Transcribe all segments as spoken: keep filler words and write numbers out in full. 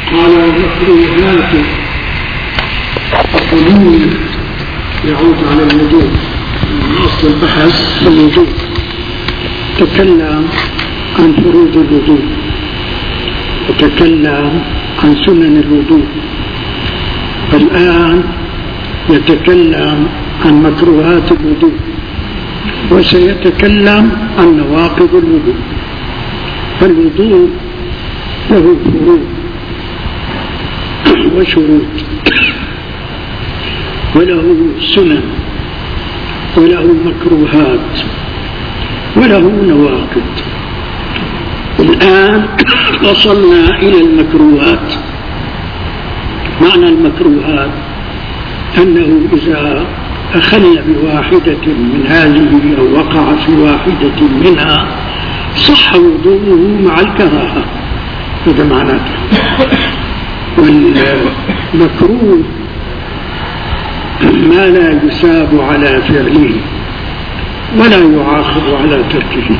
قال المكروهات الضمير يعود على الوجوب، أصل البحث في الوجوب. تكلم عن فروض الوضوء وتكلم عن سنن الوضوء، الآن يتكلم عن مكروهات الوضوء وسيتكلم عن نواقض الوضوء. فالوضوء له فروض وشروط وله سنن وله مكروهات وله نواقض. الآن وصلنا إلى المكروهات. معنى المكروهات أنه إذا أخل بواحدة من هذه أو وقع في واحدة منها صح وضوءه مع الكراهة، هذا معناته. والمكروه ما لا يثاب على فعله ولا يعاقب على تركه،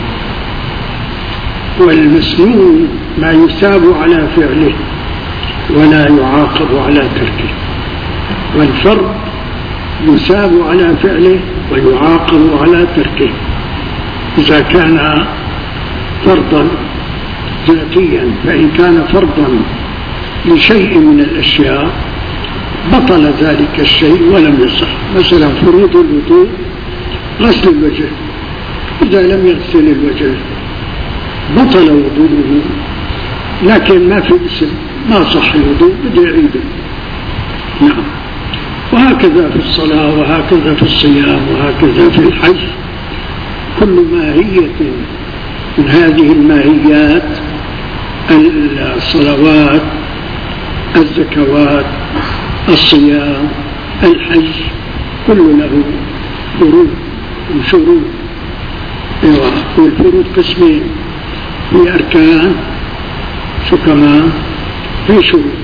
والمسنون ما يثاب على فعله ولا يعاقب على تركه، والفرض يثاب على فعله ويعاقب على تركه. إذا كان فرضا ذاتيا، فإن كان فرضا لشيء من الأشياء بطل ذلك الشيء ولم يصح. مثلا فروض الوضوء غسل الوجه، إذا لم يغسل الوجه بطل وضوءه، لكن ما في اسم ما صح الوضوء بده يعيده. نعم. وهكذا في الصلاة وهكذا في الصيام وهكذا في الحج. كل ماهية من هذه الماهيات، الصلوات، الزكوات، الصيام، الحج، كل له فروض وشروط. والفروض قسمين، في أركان شو كمان في شروط.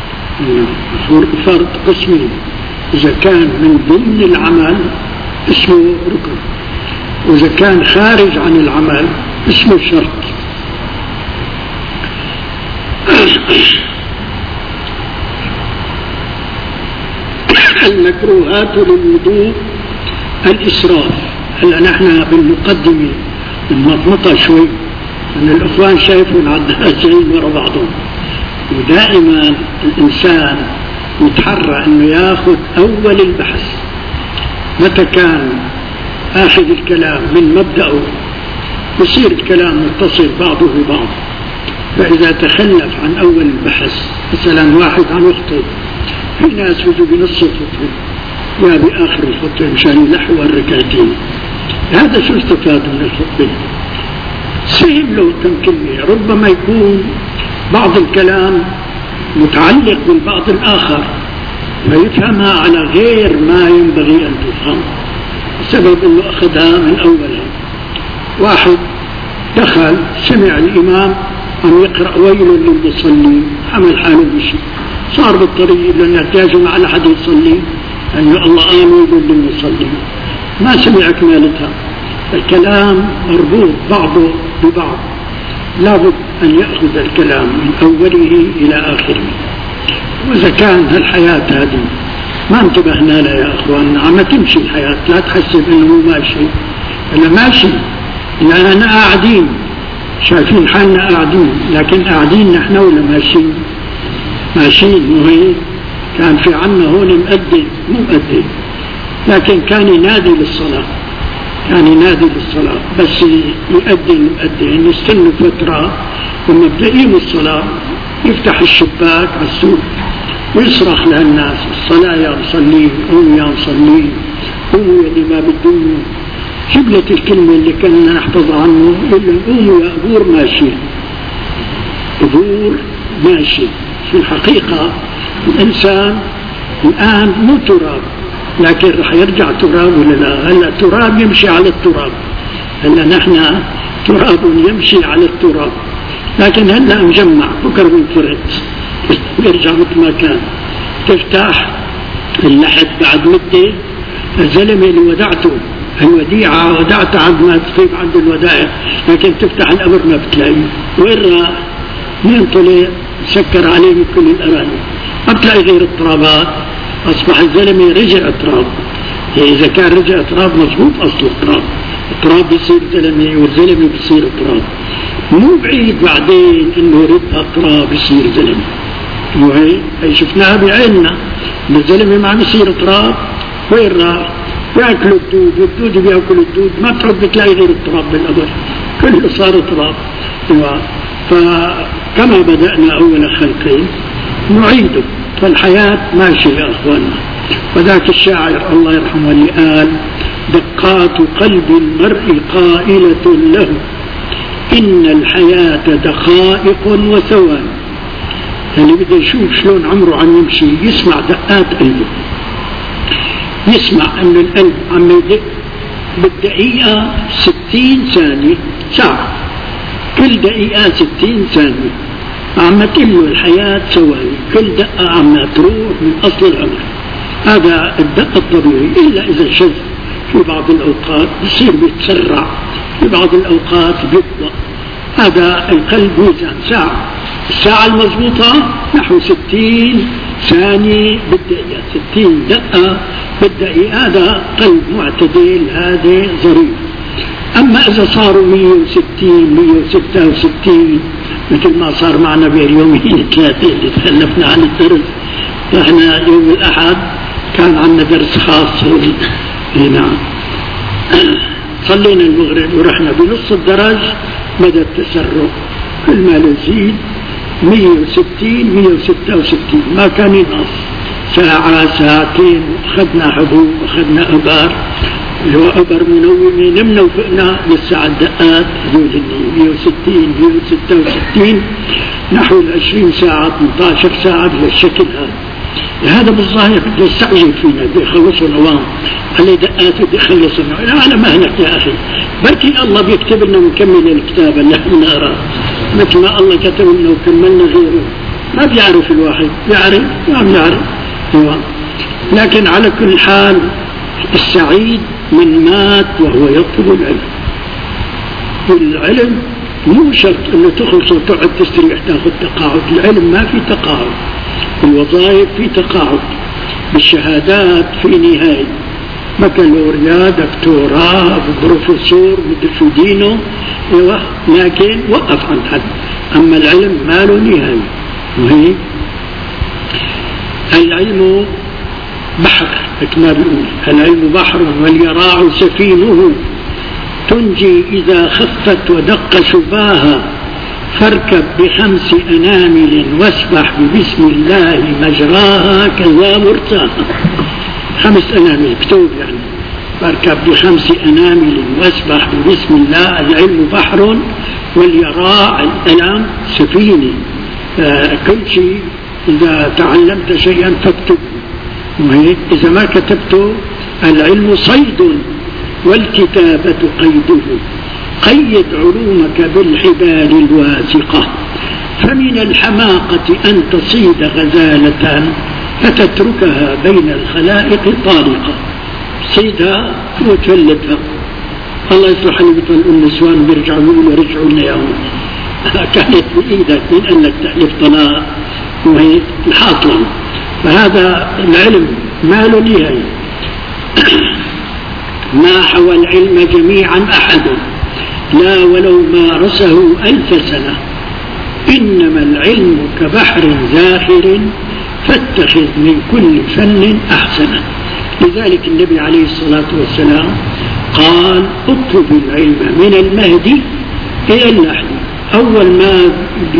فرض قسمين، إذا كان من ضمن العمل اسمه ركن، وإذا كان خارج عن العمل اسمه شرط. المكروهات للوضوء الإسراف. هلا نحن بالمقدمة بنمطمطها شوي، أن الأخوان شايفون عندنا جايين ورا بعضهم، ودائما الإنسان يتحرى أنه يأخذ أول البحث. متى كان آخذ الكلام من مبدأه يصير الكلام متصل بعضه ببعض. فإذا تخلف عن أول البحث، مثلا واحد عن يخطب، في ناس يجوا بنص الخطبة يا بآخر الخطبة مشان يلحوا الركعتين، هذا شو استفاد من الخطبة؟ سهم له كم كلمة، ربما يكون بعض الكلام متعلق بالبعض الآخر فيفهمها على غير ما ينبغي أن تفهم، بسبب أنه أخذها من أولها. واحد دخل سمع الإمام عم يقرأ ويل للمصلين، عمل حاله بشيء، صار بالطريق لأن يحتاج على حد يصلي أن الله قال ويل للمصلين، ما سمع إكمالتها. الكلام مربوط بعضه ببعض، لابد أن يأخذ الكلام من أوله إلى آخره. وإذا كان هالحياة هذه ما انتبهنا لها يا أخوان، عم تمشي الحياة، لا تحسب أنه ماشي، أنا ماشي، لأننا قاعدين شايفين حالنا قاعدين، لكن قاعدين نحن ولا ماشيين؟ ماشيين. وهي كان في عنا هون مؤذن مو مؤذن، لكن كان ينادي للصلاة، كان ينادي للصلاة، بس يؤذن مؤذن يستنوا فترة ومبدئين الصلاة يفتح الشباك على السوق ويصرخ للناس الصلاة يا مصلين، قوموا يا مصلين، قوموا يا اللي ما بدون. جبلت الكلمة اللي كنا نحفظ عنه، يقول قوموا يا أبور ماشي، أبور ماشي. في الحقيقة الإنسان الآن مو تراب، لكن رح يرجع تراب ولا لا؟ هلا تراب يمشي على التراب، هلا نحن تراب يمشي على التراب، لكن هلا نجمع بكره بنفرد يرجع مثل ما كان. تفتح اللحد بعد مدة، الزلمة اللي ودعته الوديعة ودعتها عند ما تصيب عند الودائع، لكن تفتح الأمر ما بتلاقيه. وين راح؟ مين طلع؟ سكر عليه من كل الأراضي، ما بتلاقي غير اضطرابات. أصبح الزلمة رجع اضطراب. إذا كان رجع اضطراب مضبوط أصل اضطراب، اضطراب بيصير زلمة والزلمة بيصير اضطراب. مو بعيد بعدين إنه رد اضطراب يصير زلمة، وهي هي شفناها بعيننا. الزلمة ما عم يصير اضطراب وين راح؟ بياكلوا الدود، والدود بياكلوا الدود، ما بتعود بتلاقي غير اضطراب بالقبر، كله صار اضطراب. فكما بدأنا أول خلقين نعيده، فالحياة ماشية يا أخواننا. وذاك الشاعر الله يرحمه اللي قال: دقات قلب المرء قائلة له إن الحياة دقائق وثواني. اللي بده يشوف شلون عمره عم يمشي يسمع دقات قلبه، يسمع أن القلب عم يدق بالدقيقة ستين ثانية ساعة، كل دقيقة ستين ثانية عم تقله الحياة ثواني، كل دقة عم تروح من أصل العمر. هذا الدق الطبيعي، إلا إذا شذ في بعض الأوقات بصير بيتسرع، في بعض الأوقات بيبطأ. هذا القلب ميزان ساعة، الساعة المضبوطة نحو ستين ثانية بالدقيقة، ستين دقة بالدقيقة. هذا قلب معتدل، هذا ظريف. أما إذا صاروا مية وستين مية وستة وستين مثل ما صار معنا باليومين الثلاثة اللي تخلفنا عن الدرس، احنا يوم الأحد كان عندنا درس خاص هنا، صلينا المغرب ورحنا بنص الدرج بدأ التسرع، كل ما نزيد مية وستين مية وستة وستين، ما كان ينقص ساعة ساعتين. أخذنا حبوب، أخذنا أبار، اللي هو أبر منومة، نمنا وفقنا للساعة الدقات هذول مية وستين مية وستة وستين نحو العشرين ساعة ثمانية عشر ساعة بهالشكل هذا. هذا بالظاهر بده يستعجل فينا، بده يخلصوا نوام عليه دقات، بده يخلصوا نوام. لا على مهلك يا أخي، بركي الله بيكتب لنا ونكمل الكتاب اللي احنا نقراه مثل ما الله كتب لنا وكملنا غيره. ما بيعرف الواحد، بيعرف ما بيعرف هو. لكن على كل حال السعيد من مات وهو يطلب العلم. والعلم مو شرط انه تخلص وتقعد تستريح تاخذ تقاعد، العلم ما في تقاعد، الوظائف في تقاعد، بالشهادات في نهاية، بكالوريا دكتوراه بروفيسور مثل شو دينه، لكن وقف عند حد. أما العلم ما له نهاية. وهي العلم بحر، كما بيقول العلم بحر واليراع سفينه، تنجي إذا خفت ودق شباها، فاركب بخمس أنامل واسبح ببسم الله مجراها كذا مرتاها. خمس أنامل كتب يعني، فاركب بخمس أنامل واسبح ببسم الله. العلم بحر واليراع الألم سفينة. آه كل شيء إذا تعلمت شيئا فاكتبه، وهيك إذا ما كتبته. العلم صيد والكتابة قيده، قيد علومك بالحبال الواثقة، فمن الحماقة أن تصيد غزالة فتتركها بين الخلائق طالقة. صيدها وتولدها. الله يصلح اللي بيطلقوا النسوان بيرجعوا يقولوا رجعوا لنا يا كانت بإيدك، من قال لك تأليف طلاق وهي الحاصلة. فهذا العلم ما له نهاية. ما حوى العلم جميعا أحد لا ولو مارسه ألف سنة، إنما العلم كبحر زاخر فاتخذ من كل فن أحسنه. لذلك النبي عليه الصلاة والسلام قال: اطلب العلم من المهدي إلى اللحد. أول ما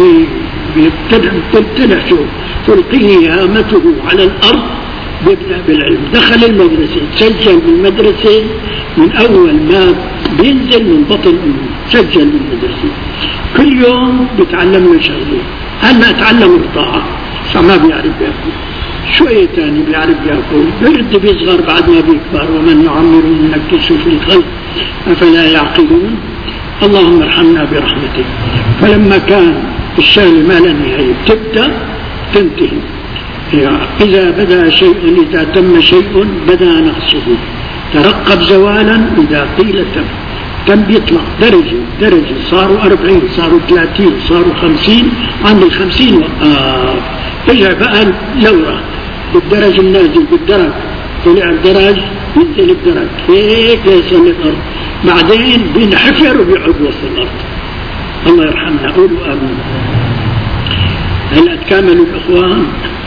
بيبتدع شو تلقيه هامته على الأرض بيبدأ بالعلم. دخل المدرسة، سجل بالمدرسة من أول ما بينزل من بطن أمه، سجل بالمدرسة، كل يوم بيتعلم له شغله. هلا تعلم الطاعة، ما بيعرف يأكل، شوية تاني بيعرف يأكل، برد بيصغر بعد ما بيكبر. ومن نعمر ننكسه في الخلق أفلا يعقلون. اللهم ارحمنا برحمتك. فلما كان الشغل ما لا نهاية تبدأ تنتهي. إذا بدأ شيء، إذا تم شيء بدأ نقصه. ترقب زوالا إذا قيل تم، كان بيطلع درجة درجة، صاروا أربعين، صاروا ثلاثين، صاروا خمسين، عند الخمسين وقف. رجع بقى لورا بالدرج النازل بالدرج، طلع الدرج ينزل الدرج هيك يصل الأرض، بعدين بينحفر وبيقعد وسط الأرض. الله يرحمنا، قولوا آمين. هلا تكاملوا الإخوان.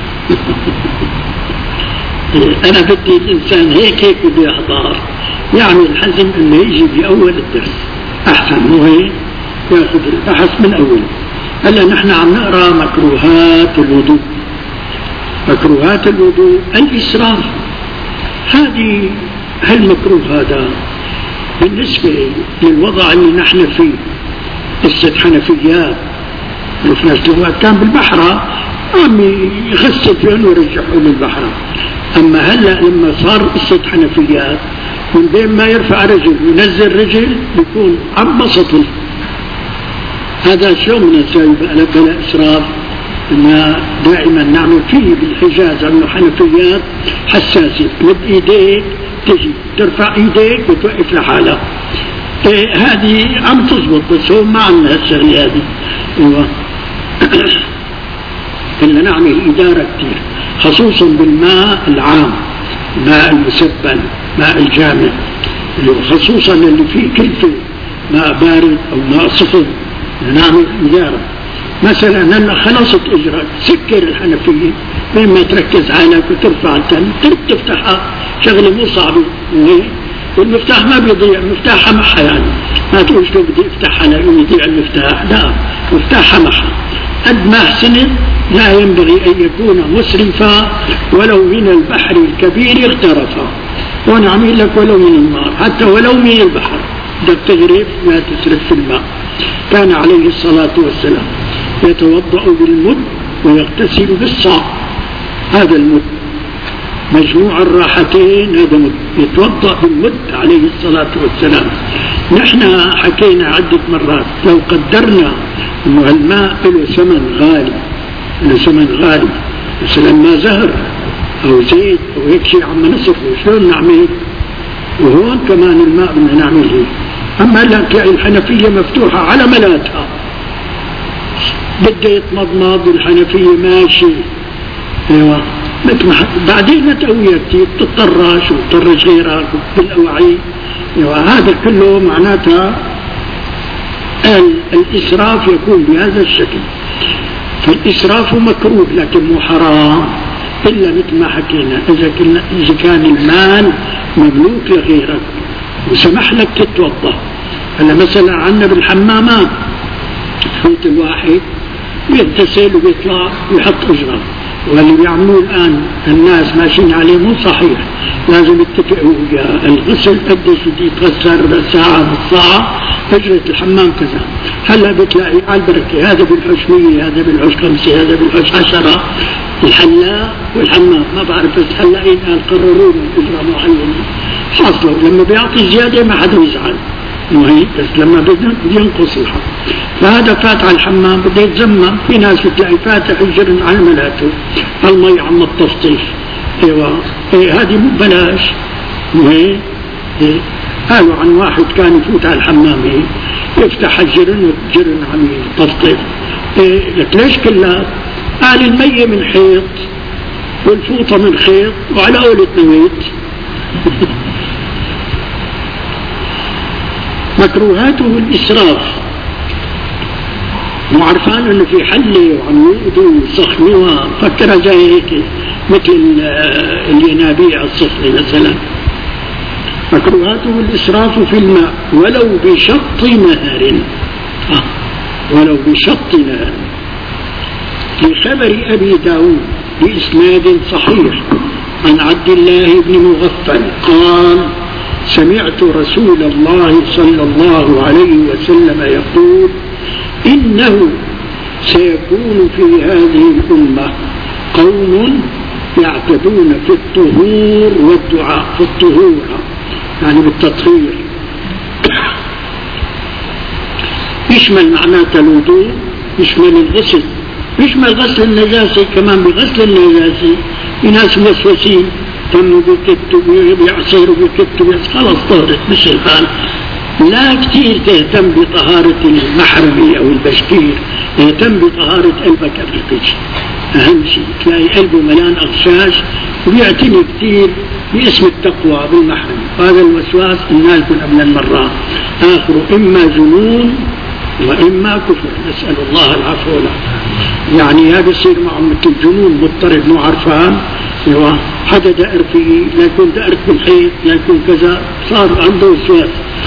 أنا بدي الإنسان هيك هيك بده يحضر، يعمل حزم إنه يجي بأول الدرس أحسن، مو هيك ياخذ البحث من أول. هلا نحن عم نقرأ مكروهات الوضوء. مكروهات الوضوء الإسراف. هذه هالمكروه هذا بالنسبة للوضع اللي نحن فيه، قصة حنفيات، في ناس كان بالبحر عم يغسل فيهم ويرجعوا للبحر. أما هلا لما صار قصة حنفيات، من بين ما يرفع رجل وينزل رجل بيكون عم بسطه. هذا شو من نسوي بقى بلا إسراف. ما دائما نعمل فيه بالحجاز عنه حنفيات حساسة، مد ايديك تجي ترفع ايديك وتوقف لحالها. إيه هذه عم تزبط، بس هو ما عندنا هالشغلة هذه. ايوه كنا نعمل إدارة كثير، خصوصا بالماء العام، ماء المسبل، ماء الجامع، خصوصا اللي فيه كلفة، ماء بارد أو ماء سخن، نعمل إدارة. مثلا هلا خلصت اجرك، سكر الحنفيه بين ما تركز عينك وترفع الثاني تفتحها، شغله مو صعبه. والمفتاح ما بيضيع، مفتاحها معها، يعني ما تقول شو بدي افتحها لانه يضيع المفتاح، لا، مفتاحها معها. قد ما احسنت لا ينبغي ان يكون مسرفا ولو من البحر الكبير اغترفا. وانا عميل لك ولو من النار، حتى ولو من البحر بدك تغرف لا تسرف في الماء. كان عليه الصلاه والسلام يتوضأ بالمد ويغتسل بالصاع، هذا المد مجموع الراحتين، هذا مد، يتوضأ بالمد عليه الصلاة والسلام. نحن حكينا عدة مرات لو قدرنا انه الماء له ثمن غالي، له ثمن غالي، مثلا ما زهر او زيت او هيك شيء عم نصرفه، شلون نعمل؟ وهون كمان الماء بدنا نعمل هيك. اما لك الحنفية مفتوحة على ملاتها، بده يتمضمض الحنفية ماشي، ايوه مثل ما بعدين نتقوية كثير، بتطرش وبتطرش غيرك بالاوعي، ايوه هذا كله معناتها الاسراف يكون بهذا الشكل. فالاسراف مكروه لكن مو حرام، الا مثل ما حكينا اذا كنا اذا كان المال مملوك لغيرك وسمح لك تتوضا. هلا مثلا عندنا بالحمامات فوت الواحد يغتسل وبيطلع ويحط اجره، واللي بيعملوه الان الناس ماشيين عليه مو صحيح، لازم يتفقوا وياه الغسل قديش بده يتغسل، ساعه نص ساعه، اجره الحمام كذا. هلا بتلاقي على البركه هذا بالحوش مية، هذا بالحوش خمسه، هذا بالحوش عشره، الحلاق والحمام ما بعرف، بس هلا قرروا اجره معينه حاصله، لما بيعطي زياده ما حدا يزعل، وهي بس لما بدنا ينقص الحق. فهذا فات على الحمام بده يتزمم، في ناس بتلاقي فاتح الجرن على ملاته، المي عم التفطيش، ايوه ايه هذه مو ببلاش. وهي إيه؟ قالوا عن واحد كان يفوت على الحمام هيك يفتح الجرن والجرن عم يطفطف، إيه لك ليش كلها؟ قال المية من حيط والفوطة من خيط وعلى قولة نويت. مكروهاته الإسراف، مو عرفان انه في حله وعم يؤذوا ويسخنوها، فكرها زي هيك مثل الينابيع الصفري مثلا. مكروهاته الإسراف في الماء ولو بشط نهر، آه. ولو بشط نهر. في خبر أبي داود بإسناد صحيح عن عبد الله بن مغفل قال: سمعت رسول الله صلى الله عليه وسلم يقول: إنه سيكون في هذه الأمة قوم يعتدون في الطهور والدعاء، في الطهور يعني بالتطهير، يشمل معناته الوضوء، يشمل الغسل، يشمل غسل النجاسة كمان. بغسل النجاسة في ناس موسوسين، تموا بكتوا بيعصروا بكتوا، خلاص طهرت مش الحال، لا كثير تهتم بطهارة المحرمي أو البشكير، تهتم بطهارة قلبك قبل تجي. أهم شيء تلاقي قلبه ملان أغشاش ويعتني كثير باسم التقوى بالمحرم. هذا الوسواس قلنا لكم قبل المرات آخره إما جنون وإما كفر، نسأل الله العفو والعافية. يعني هذا يصير معه مثل جنون مضطرب مو عرفان، ايوه حدا دائر فيه، لا يكون دائر بالحيط، لا يكون كذا، صار عنده وسواس.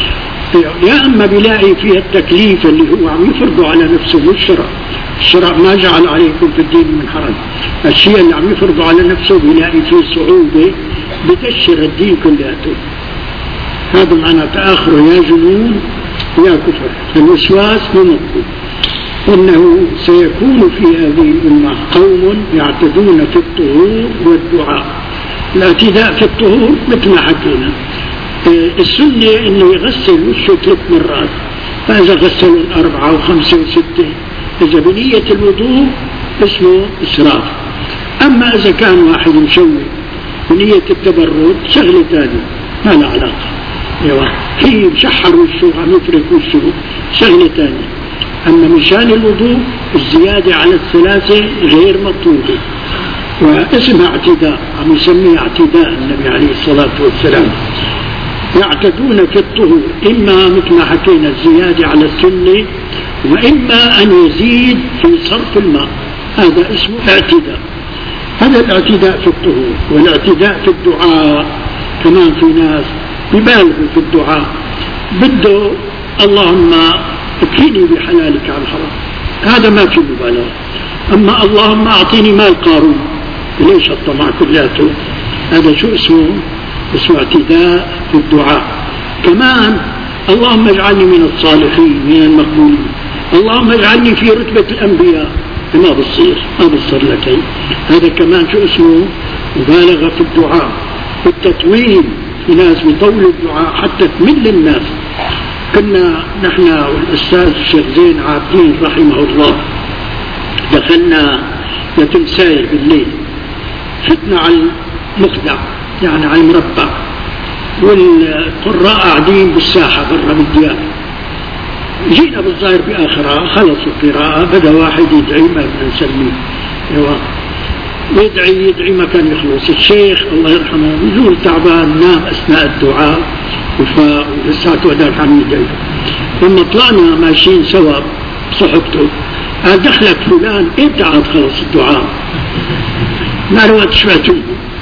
يا اما بيلاقي فيها التكليف اللي هو عم يفرضه على نفسه، مش الشرع. الشرع ما جعل عليكم في الدين من حرج. الشيء اللي عم يفرضه على نفسه بيلاقي فيه صعوبة بتشر الدين كلياته. هذا معنى تآخره يا جنون يا كفر. الوسواس ممكن إنه سيكون في هذه الأمة قوم يعتدون في الطهور والدعاء. الاعتداء في الطهور مثل ما حكينا، السنة إنه يغسل وشه ثلاث مرات، فإذا غسلوا أربعة وخمسة وستة إذا بنية الوضوء اسمه إسراف. أما إذا كان واحد مشوي بنية التبرد شغلة ثانية ما لها علاقة. ايوه في مشحر وشه عم يفرك وشه شغلة ثانية. أما مشان الوضوء الزيادة على الثلاثة غير مطلوبة، واسمها اعتداء، عم يسميها اعتداء النبي عليه الصلاة والسلام. يعتدون في الطهور إما مثل ما حكينا الزيادة على السنة، وإما أن يزيد في صرف الماء، هذا اسمه اعتداء. هذا الاعتداء في الطهور. والاعتداء في الدعاء كمان في ناس يبالغوا في الدعاء، بده اللهم اكفيني بحلالك عن حرام، هذا ما في مبالغة. أما اللهم أعطيني مال قارون، ليش الطمع كلياته؟ هذا شو اسمه؟ اسمه اعتداء في الدعاء. كمان اللهم اجعلني من الصالحين من المقبولين، اللهم اجعلني في رتبة الأنبياء، ما بصير ما بصير لك. هذا كمان شو اسمه؟ مبالغة في الدعاء. التطويل، في ناس بيطولوا الدعاء حتى تمل الناس. كنا نحن والأستاذ الشيخ زين عابدين رحمه الله دخلنا لتمساير بالليل، فتنا على المخدع يعني على المربع، والقراء قاعدين بالساحة برا بالديار. جينا بالظاهر بآخرها خلصوا القراءة، بدأ واحد يدعي ما بدنا نسميه، ايوه يدعي يدعي ما كان يخلص. الشيخ الله يرحمه نزول تعبان نام أثناء الدعاء وفاء ولساته هذاك عم يدعي. لما طلعنا ماشيين سوا بصحبته قال دخلك فلان امتى عاد خلص الدعاء؟ ما روت شويته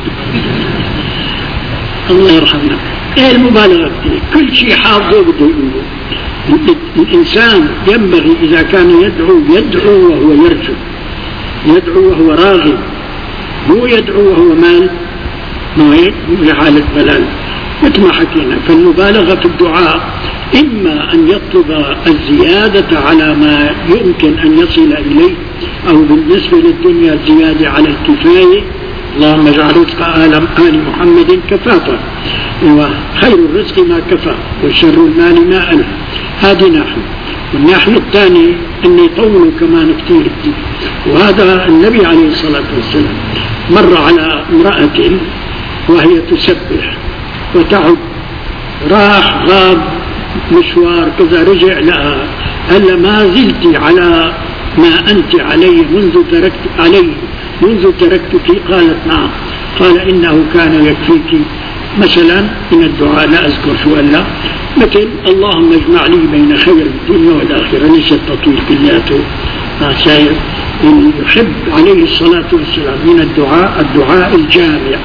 الله يرحمنا. ايه المبالغة كتير، كل شيء حافظه بده يقوله. الإنسان ينبغي إذا كان يدعو يدعو وهو يرجو، يدعو وهو راغب، مو يدعو وهو مال، ما هيك لحالة ملال. مثل ما حكينا فالمبالغة في الدعاء إما أن يطلب الزيادة على ما يمكن أن يصل إليه، أو بالنسبة للدنيا الزيادة على الكفاية، اللهم اجعل رزق آل آل محمد كفافا، وخير الرزق ما كفى وشر المال ما ألف. هذه ناحية. والناحية الثانية أن يطولوا كمان كثير كثير. وهذا النبي عليه الصلاة والسلام مر على امرأة وهي تسبح وتعد، راح غاب مشوار كذا رجع لها قال ما زلت على ما أنت عليه منذ تركت عليه منذ تركتك؟ قالت نعم. قال إنه كان يكفيك مثلا من الدعاء، لا أذكر شو قال لا، مثل اللهم اجمع لي بين خير الدنيا والآخرة، ليس التطويل كلياته. شايف يحب عليه الصلاة والسلام من الدعاء الدعاء الجامع.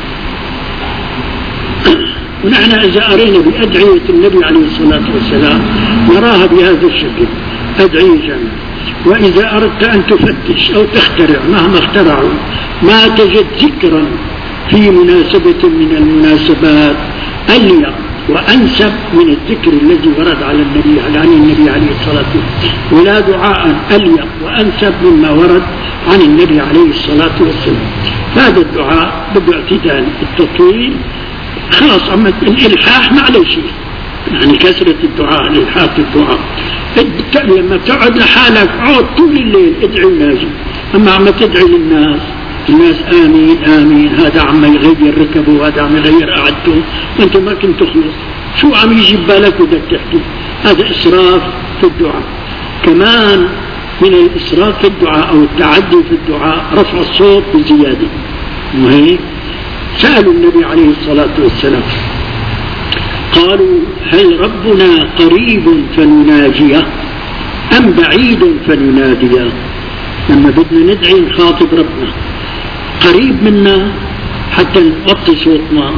ونحن إذا أرينا بأدعية النبي عليه الصلاة والسلام نراها بهذا الشكل، أدعية جامعة. وإذا أردت أن تفتش أو تخترع مهما اخترعوا ما تجد ذكرا في مناسبة من المناسبات أليق وأنسب من الذكر الذي ورد على النبي عن النبي عليه الصلاة والسلام، ولا دعاء أليق وأنسب مما ورد عن النبي عليه الصلاة والسلام. هذا الدعاء بده اعتدال، التطويل خلاص. أما الإلحاح معلش يعني كثرة الدعاء، الإلحاح في الدعاء لما تقعد لحالك عود طول الليل ادعي وناجي. أما عم تدعي للناس، الناس آمين آمين، هذا عم يغير ركبه وهذا عم يغير قعدته، وانت ما كنت تخلص. شو عم يجي ببالك بدك تحكي؟ هذا إسراف في الدعاء. كمان من الإسراف في الدعاء أو التعدي في الدعاء رفع الصوت بزيادة. وهيك سألوا النبي عليه الصلاة والسلام قالوا هل ربنا قريب فنناجيه أم بعيد فنناديه؟ لما بدنا ندعي نخاطب ربنا قريب منا حتى نوطي صوتنا.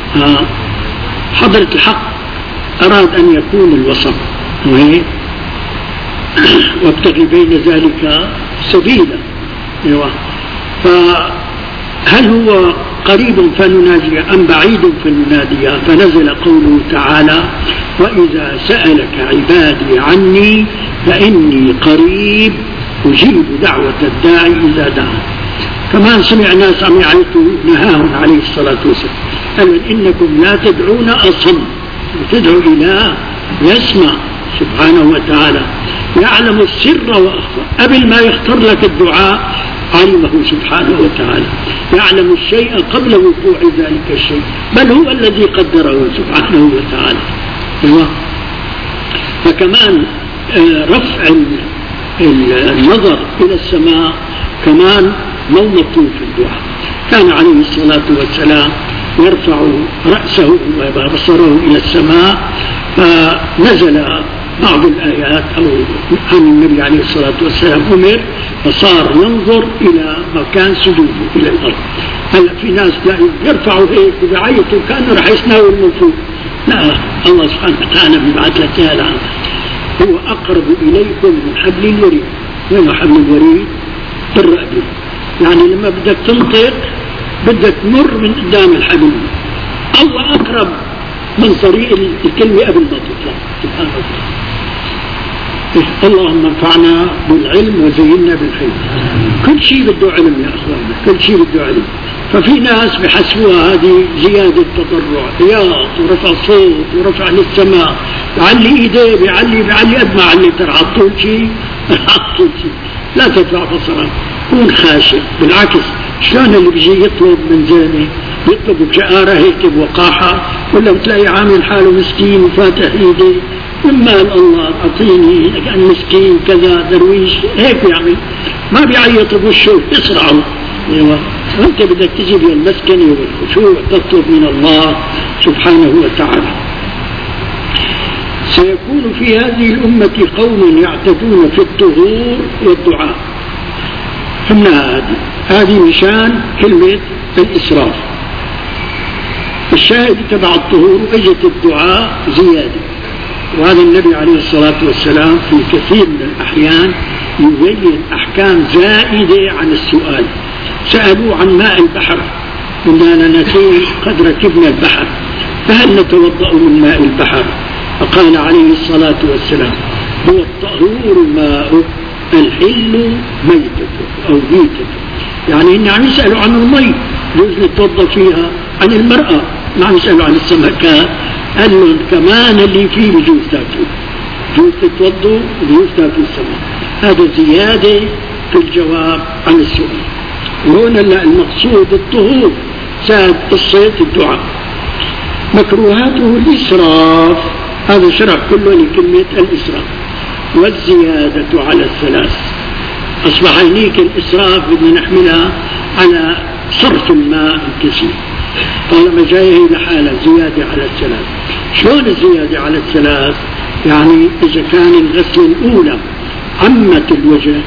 حضرة الحق أراد أن يكون الوسط وهيك وابتغي بين ذلك سبيلا. فهل هو قريب فنناجي أم بعيد فننادي؟ فنزل قوله تعالى وإذا سألك عبادي عني فإني قريب أجيب دعوة الداعي إذا دعا. كمان سمع ناس عم يعيطوا نهاهم عليه الصلاة والسلام قال إنكم لا تدعون أصم وتدعو إله يسمع سبحانه وتعالى يعلم السر وأخفى. قبل ما يختار لك الدعاء علمه سبحانه وتعالى، يعلم الشيء قبل وقوع ذلك الشيء، بل هو الذي قدره سبحانه وتعالى. فكمان رفع النظر إلى السماء كمان مو مطلوب في الدعاء. كان عليه الصلاة والسلام يرفع رأسه وبصره إلى السماء، فنزل بعض الآيات أو عن النبي عليه الصلاة والسلام أمر فصار ينظر إلى مكان سجوده إلى الأرض. هلا في ناس يرفعوا هيك وبيعيطوا كأنه رح يسناول من فوق. لا، الله سبحانه وتعالى بيبعث لك إياه الآن. هو أقرب إليكم من حبل الوريد. وين حبل الوريد؟ بالرقبة. يعني لما بدك تنطق بدك تمر من قدام الحبل، الله أقرب من طريق الكلمة قبل ما تطلع سبحانه وتعالى. اللهم انفعنا بالعلم وزينا بالخير. كل شيء بده علم يا أخواننا، كل شيء بده علم. ففي ناس بحسبوها هذه زيادة تضرع، رياض ورفع صوت ورفع للسماء، بعلي ايديه بيعلي بيعلي قد ما علي ترى عطول شيء عطول شيء. لا تدفع بصرا، كون خاشع. بالعكس شلون اللي بيجي يطلب من زينه يطلب بشقارة هيك بوقاحة، ولا بتلاقي عامل حاله مسكين وفاتح ايديه ومال الله اعطيني كان مسكين كذا درويش هيك بيعمل، ما بيعيط بوشه يسرعه. ايوه وانت بدك تجي بالمسكنه والخشوع تطلب من الله سبحانه وتعالى. سيكون في هذه الأمة قوم يعتدون في الطهور والدعاء. فهمنا هذه هذه مشان كلمة الإسراف. الشاهد تبع الطهور وأجت الدعاء زيادة، وهذا النبي عليه الصلاة والسلام في كثير من الأحيان يبين أحكام زائدة عن السؤال. سألوا عن ماء البحر، قلنا نسير قد ركبنا البحر فهل نتوضأ من ماء البحر؟ فقال عليه الصلاة والسلام هو الطهور ماء الحل ميتته أو ميتته. يعني إن عم يسألوا عن المي يجوز نتوضأ فيها، عن المرأة ما عم يسألوا عن السمكات، قال لهم كمان اللي فيه بجوز تاكلوا، بجوز تتوضوا وبجوز تاكلوا السمك. هذا زيادة في الجواب عن السؤال. وهنا المقصود الطهور ساد قصة الدعاء. مكروهاته الإسراف، هذا شرح كله لكلمة الإسراف والزيادة على الثلاث. أصبح هنيك الإسراف بدنا نحملها على صرف الماء الكثير، طالما جايه لحالة زيادة على الثلاث. شلون الزيادة على الثلاث؟ يعني إذا كان الغسل الأولى عمت الوجه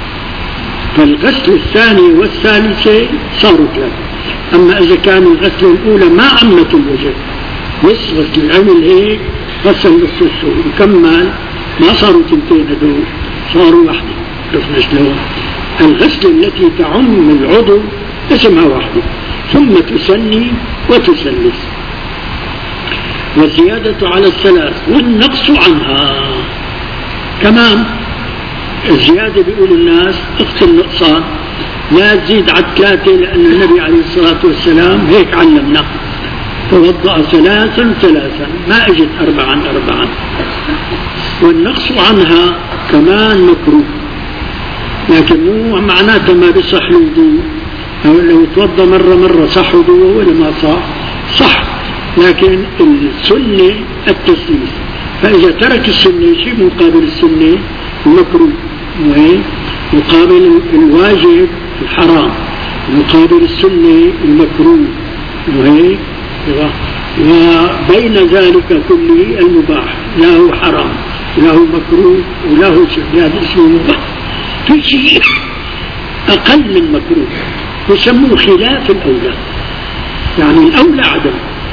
فالغسل الثاني والثالثة صاروا ثلاثة. أما إذا كان الغسل الأولى ما عمت الوجه بس غسل العمل هيك غسل نص الشهر وكمل ما صاروا تنتين هدول صاروا واحدة. عرفنا شلون؟ الغسل التي تعم العضو اسمها واحدة ثم تسني وتسلس. والزيادة على الثلاث والنقص عنها. كمان الزيادة بيقول الناس اخت النقصان لا تزيد على ثلاثة، لأن النبي عليه الصلاة والسلام هيك علمنا توضأ ثلاثا ثلاثا، ما اجت أربعا أربعا. والنقص عنها كمان مكروه، لكن مو معناته ما بيصح الوضوء. لو توضأ مرة مرة صح وضوءه ولا ما صح؟ صح، لكن السنة التسليس. فإذا ترك السنة شيء مقابل السنة المكروه، مقابل الواجب الحرام، مقابل السنة المكروه، وهيك وبين ذلك كله المباح، لا هو حرام لا هو مكروه ولا هو شيء، هذا اسمه مباح. في شيء أقل من مكروه يسموه خلاف الأولى، يعني الأولى عدم،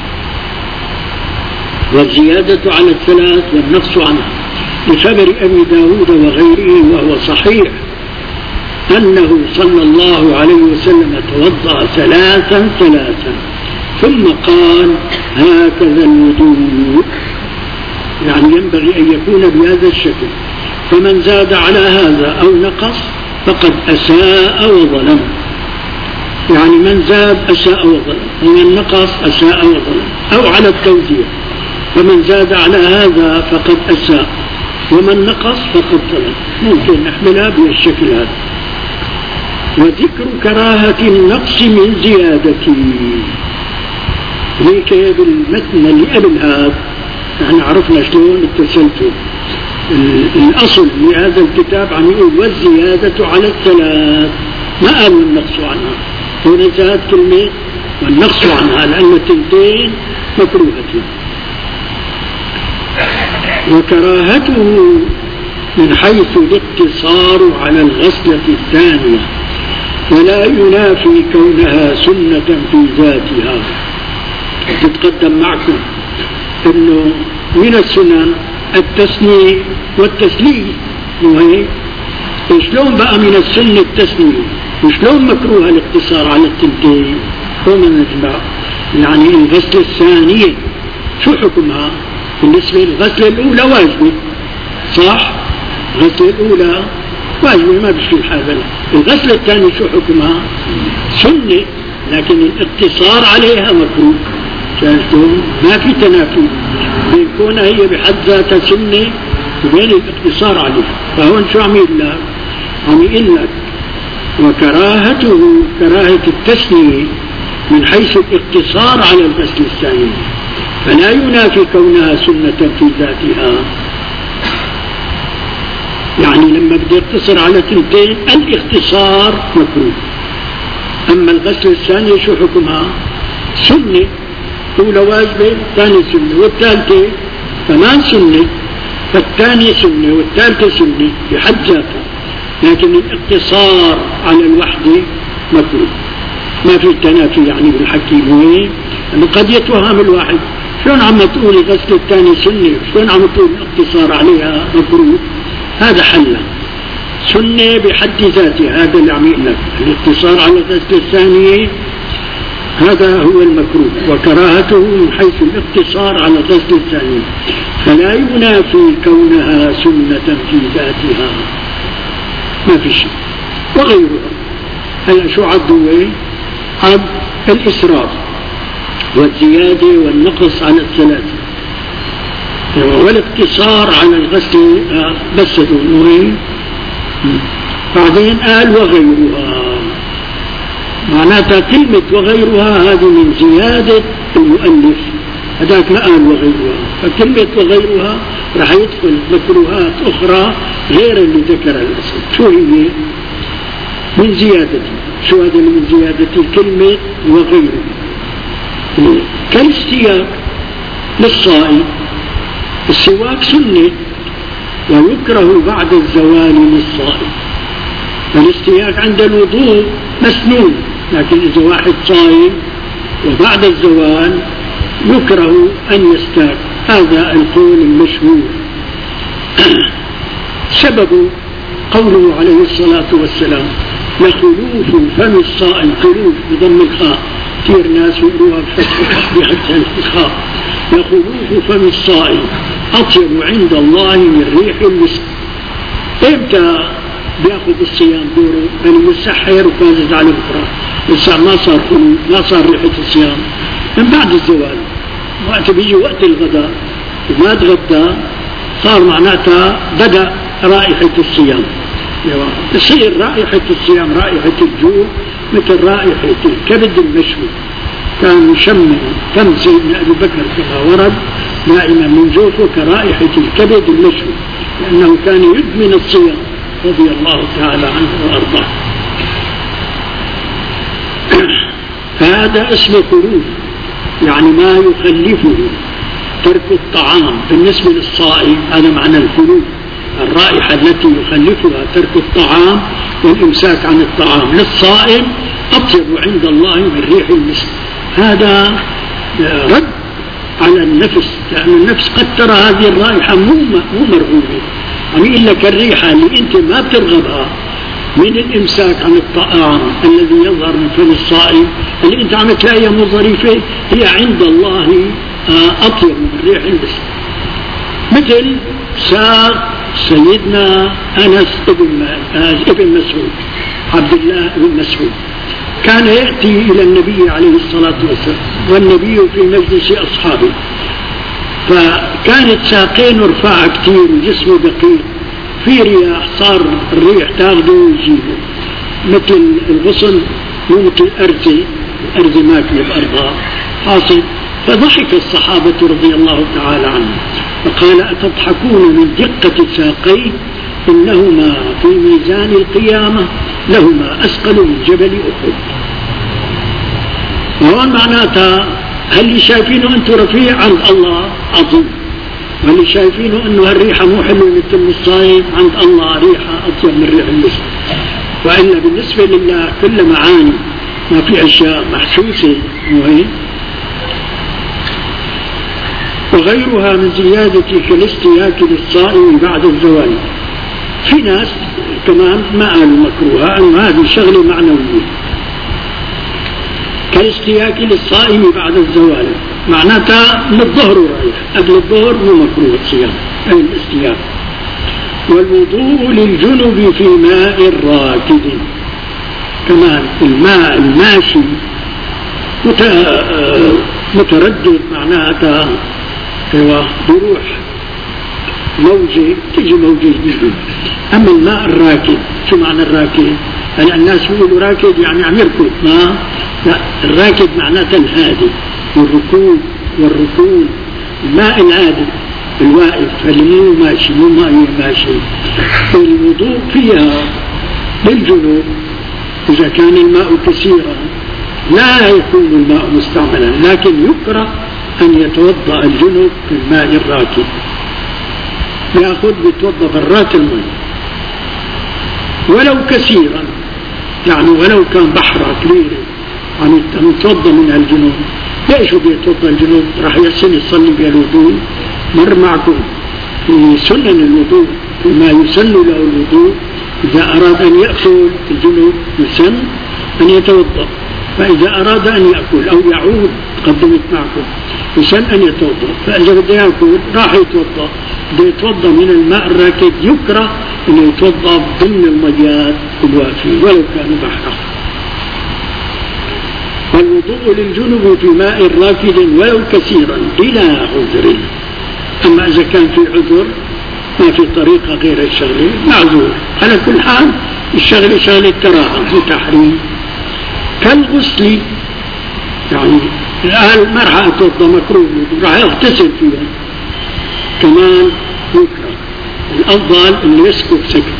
والزيادة على الثلاث والنقص عنها، لخبر أبي داود وغيره وهو صحيح أنه صلى الله عليه وسلم توضأ ثلاثا ثلاثا ثم قال هكذا الوضوء، يعني ينبغي أن يكون بهذا الشكل، فمن زاد على هذا أو نقص فقد أساء وظلم، يعني من زاد أساء وظلم ومن نقص أساء وظلم، أو على التوزيع، فمن زاد على هذا فقد أساء ومن نقص فقد ظلم، ممكن نحملها بالشكل هذا. وذكر كراهة النقص من زيادته، هيك بالمتن اللي قبل هذا نحن عرفنا شلون التسلسل. الأصل لهذا الكتاب عم يقول والزيادة على الثلاث، ما قال والنقص عنها، هنا زاد كلمة والنقص عنها لأن التنتين مكروهتين. وكراهته من حيث الاقتصار على الغسلة الثانية، ولا ينافي كونها سنة في ذاتها. تتقدم معكم انه من السنن التسنية والتسليم، وهي شلون بقى من السنة التسنية وشلون مكروه الاقتصار على التنتين؟ ومن نتبع يعني الغسلة الثانية شو حكمها؟ بالنسبة للغسلة الأولى واجبة، صح؟ الغسلة الأولى واجبة ما بشي الحاجة. الغسلة الثانية شو حكمها؟ سنة، لكن الاقتصار عليها مكروه. شايفتون؟ ما في تنافي بين كونها هي بحد ذاتها سنة وبين الاقتصار عليها. فهون شو عم يقول لك؟ عم يقول لك وكراهته كراهة التسنية من حيث الاقتصار على الغسل الثاني، فلا ينافي كونها سنة في ذاتها. يعني لما بدي اقتصر على تنتين الاختصار مكروه، أما الغسل الثاني شو حكمها؟ سنة، أولى واجبة ثاني سنة والثالثة كمان سنة، فالثانية سنة والثالثة سنة بحد ذاتها، لكن الاقتصار على الوحدة مكروه. ما في تنافي يعني بالحكي، وين؟ أنه قد يتوهم الواحد شلون عم تقولي غسل الثاني سنة شلون عم تقول الاقتصار عليها مكروه؟ هذا حل سنة بحد ذاتها، هذا اللي عم يقول لك الاقتصار على الغسل الثانية هذا هو المكروه، وكراهته من حيث الاقتصار على الغسل الثاني، فلا ينافي كونها سنة في ذاتها، ما في شيء. وغيرها هلا شو عدوا ايه؟ عد الإسراف والزيادة والنقص على الثلاثة والاقتصار على الغسل بس دون. بعدين قال وغيرها، معناتها كلمة وغيرها هذه من زيادة المؤلف، هذاك ما قال وغيرها، فكلمة وغيرها راح يدخل مكروهات أخرى غير اللي ذكرها الأصل. شو هي؟ من زيادة. شو هذا من زيادة كلمة وغيره؟ كالسياق للصائم، السواك سنة ويكره بعد الزوال للصائم، والاستياك عند الوضوء مسنون، لكن إذا واحد صائم وبعد الزوال يكره أن يستاك، هذا القول المشهور. سبب قوله عليه الصلاة والسلام لخلوف فم الصائم، خلوف بضم الخاء، كثير ناس يقولوها بفتح بحسن الخاء، لخلوف فم الصائم أطيب عند الله من ريح المسك. إمتى بياخذ الصيام دوره؟ يعني يسحر وفازت على بكره، لسه ما صار خلوف، ما صار ريحة الصيام، من بعد الزوال وقت بيجي وقت الغداء وما تغدى صار معناتها بدأ رائحة الصيام، تصير رائحة الصيام رائحة الجوع مثل رائحة الكبد المشوي، كان يشمم فم سيدنا أبي بكر كما ورد دائما من جوفه كرائحة الكبد المشوي، لأنه كان يدمن الصيام رضي الله تعالى عنه وأرضاه. هذا اسم خلوف، يعني ما يخلفه ترك الطعام بالنسبة للصائم، هذا معنى الخلوف، الرائحة التي يخلفها ترك الطعام والإمساك عن الطعام للصائم أطيب عند الله من ريح المسك. هذا رد على النفس، لأن النفس قد ترى هذه الرائحة مو مو مرغوبة، يعني إلا كالريحة اللي أنت ما بترغبها من الإمساك عن الطعام الذي يظهر من فم الصائم، اللي أنت عم تلاقيها مو ظريفة، هي عند الله أطيب من ريح المسك. مثل ساق سيدنا أنس ابن ابن مسعود، عبد الله بن مسعود، كان يأتي إلى النبي عليه الصلاة والسلام والنبي في مجلس أصحابه، فكانت ساقين رفاعة كثير وجسمه دقيق، في رياح صار الريح تاخده ويجيبه، مثل الغصن مو مثل الأرزة، الأرزة ماكلة بأرضها حاصل. فضحك الصحابة رضي الله تعالى عنهم فقال: أتضحكون من دقة ساقيه؟ إنهما في ميزان القيامة لهما أثقل من جبل أحد. وهون معناتها هل شايفينه أنتم رفيع عند الله عظيم، واللي شايفينه أنه هالريحة مو حلوة مثل الصايم عند الله ريحة أطيب من ريح المسك. وإلا بالنسبة لله كل معاني، ما في أشياء محسوسة مهم. وغيرها من زيادة كالاستياك للصائم بعد الزوال. في ناس كمان ما قالوا مكروها، أن هذه شغلة معنوية. كالاستياك للصائم بعد الزوال معناتها من الظهر رايح، قبل الظهر مو مكروه الصيام أي الاستياك. والوضوء للجنب في ماء راكد، كمان الماء الماشي متردد معناتها بروح موجة تجي موجة جديدة. أما الماء الراكد، شو معنى الراكد؟ يعني الناس يقولوا راكد يعني عم يركض، ما لا، الراكد معناته الهادي، والركوب والركون، الماء الهادي الواقف اللي مو ماشي مو ماء ماشي. الوضوء فيها للجنوب إذا كان الماء كثيرا لا يكون الماء مستعملا، لكن يكره أن يتوضأ الجنوب في الماء الراكد، يأخذ بيتوضأ برات الماء ولو كثيرا، يعني ولو كان بحرة كبيرة عم يتوضأ منها الجنوب. ليش بيتوضأ الجنوب؟ راح يحسن يصلي بالوضوء. مر معكم في سنن الوضوء فيما يسن له الوضوء، إذا أراد أن يأكل الجنوب يسن أن يتوضأ، فإذا أراد أن يأكل أو يعود قدمت معكم يسن أن يتوضأ. فإذا بده يأكل راح يتوضأ، بده يتوضأ من الماء الراكد، يكره أن يتوضأ ضمن المياه الوافية ولو كان بحرا. والوضوء للجنب في ماء راكد ولو كثيرا بلا عذر. أما إذا كان في عذر ما في طريقة غير الشغل معذور. على كل حال الشغل شغل الكراهة في تحريم. كالغسل، يعني الآن ما راح أتوضأ مكروه، راح يغتسل فيها كمان يكره. الأفضل أن يسكت سكت.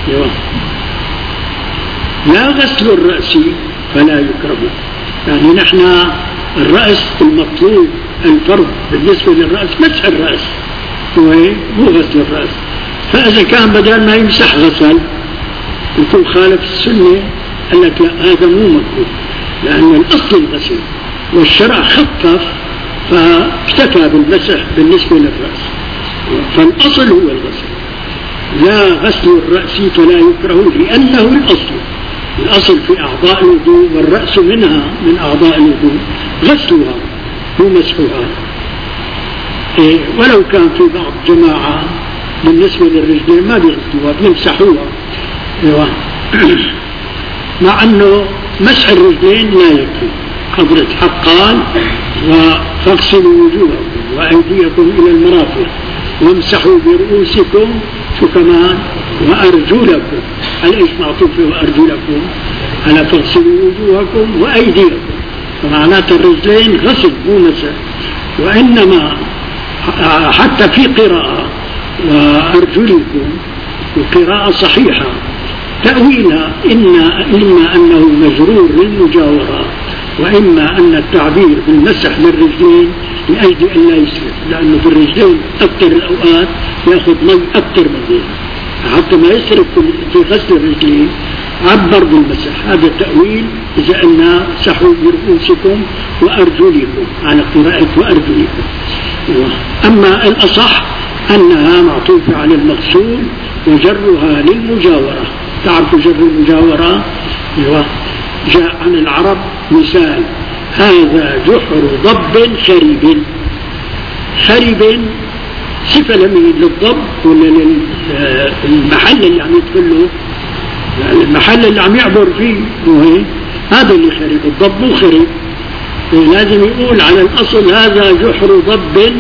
لا غسل الرأس فلا يكره، يعني نحن الرأس المطلوب الفرض بالنسبة للرأس مسح الرأس، مو غسل الرأس. فإذا كان بدل ما يمسح غسل يكون خالف السنة، قال لك لا هذا مو مكروه، لأن الأصل الغسل والشرع خفف فاكتفى بالمسح بالنسبة للرأس، فالأصل هو الغسل. لا غسل الرأس فلا يكره لأنه الأصل. الأصل في أعضاء الوضوء والرأس منها من أعضاء الوضوء غسلها مو مسحها. إيه ولو كان في بعض جماعة بالنسبة للرجلين ما بيغسلوها بيمسحوها، إيوه. مع أنه مسح الرجلين لا يكفي. حضرة حق قال: وفاغسلوا وجوهكم وأيديكم إلى المرافق وامسحوا برؤوسكم، شو كمان؟ وأرجلكم. على إيش معطوف وأرجلكم؟ على فاغسلوا وجوهكم وأيديكم. فمعناته الرجلين غسل مو مسح. وإنما حتى في قراءة وأرجلكم وقراءة صحيحة تأويلها إما, إما أنه مجرور للمجاورة، وإما أن التعبير بالمسح للرجلين لأجل أن لا يسرف، لأنه في الرجلين أكثر الأوقات يأخذ مي أكثر من غيره، حتى ما يسرف في غسل الرجلين عبر بالمسح. هذا التأويل إذا أن سحوا برؤوسكم وأرجلكم على قراءة وأرجلكم. أما الأصح أنها معطوفة على المغسول وجرها للمجاورة. تعرف جر المجاورة؟ جاء عن العرب مثال: هذا جحر ضب خريب. خريب صفة لمين؟ للضب ولا للمحل اللي عم يدخل له؟ المحل اللي عم يعبر فيه وهي هذا اللي خريب. الضب مو خريب، لازم يقول على الأصل هذا جحر ضب.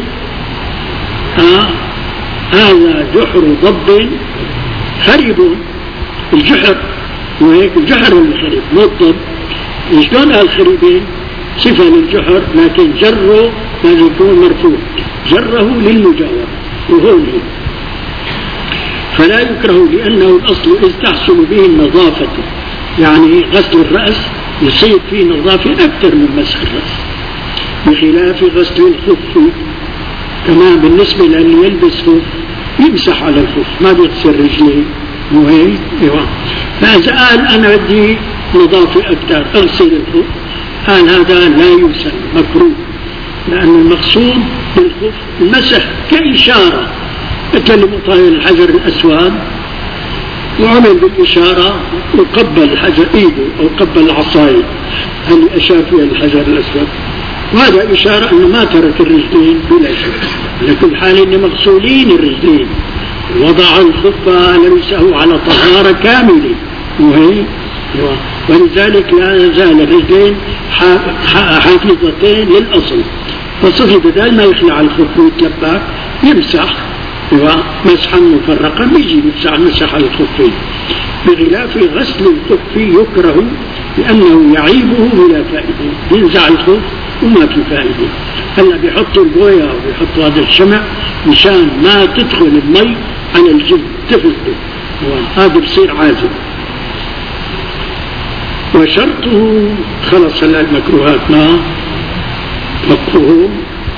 آه هذا جحر ضب خريب. الجحر وهيك الجحر والخريب مو الضب. شلون قال خريبين؟ صفة للجحر لكن جره لازم يكون مرفوع، جره للمجاورة وهو لي. فلا يكره لأنه الأصل إذ تحصل به النظافة، يعني غسل الرأس يصير فيه نظافة أكثر من مسح الرأس، بخلاف غسل الخف. كمان بالنسبة للي يلبس خف يمسح على الخف ما بيغسل رجليه، مو هيك؟ ايوه. فإذا قال أنا بدي نظافة أكثر أغسل الخف، قال هذا لا يسن، مكروه، لأن المقصود بالخف المسح كإشارة، مثل مطاير الحجر الأسود وعمل بالإشارة وقبل الحجر إيده أو قبل العصاية اللي أشار فيها الحجر الأسود، وهذا إشارة أنه ما ترك الرجلين بلا شك. لكل حال إن مغسولين الرجلين، وضع الخف لبسه على طهارة كاملة، وهي ولذلك لا يزال الرجلين حافظتين للأصل. فصفي بدل ما يخلع الخف ويتلبك يمسح مسحا مفرقا، بيجي يمسح مسح على الخفين. بخلاف غسل الخف يكره لأنه يعيبه بلا فائدة، ينزع الخف وما في فائدة. هلا بيحطوا البويا وبيحطوا هذا الشمع مشان ما تدخل المي على الجلد تفلته، هذا بصير عازب. وشرطه خلص هلا المكروهات ما مكروه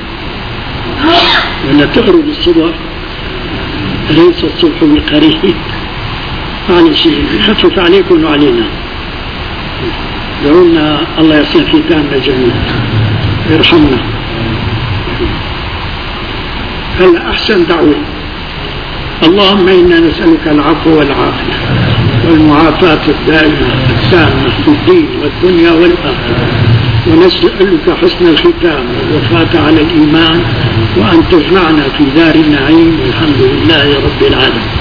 ولا تغرب الصبح، ليس الصبح بقريب. معلش يخفف عليكم وعلينا، دعونا الله يحسن ختامنا جميعا يرحمنا. هلا أحسن دعوة: اللهم إنا نسألك العفو والعافية والمعافاة الدائمة التامة في الدين والدنيا والآخرة، ونسألك حسن الختام والوفاة على الإيمان، وأن تجمعنا في دار النعيم. والحمد لله رب العالمين.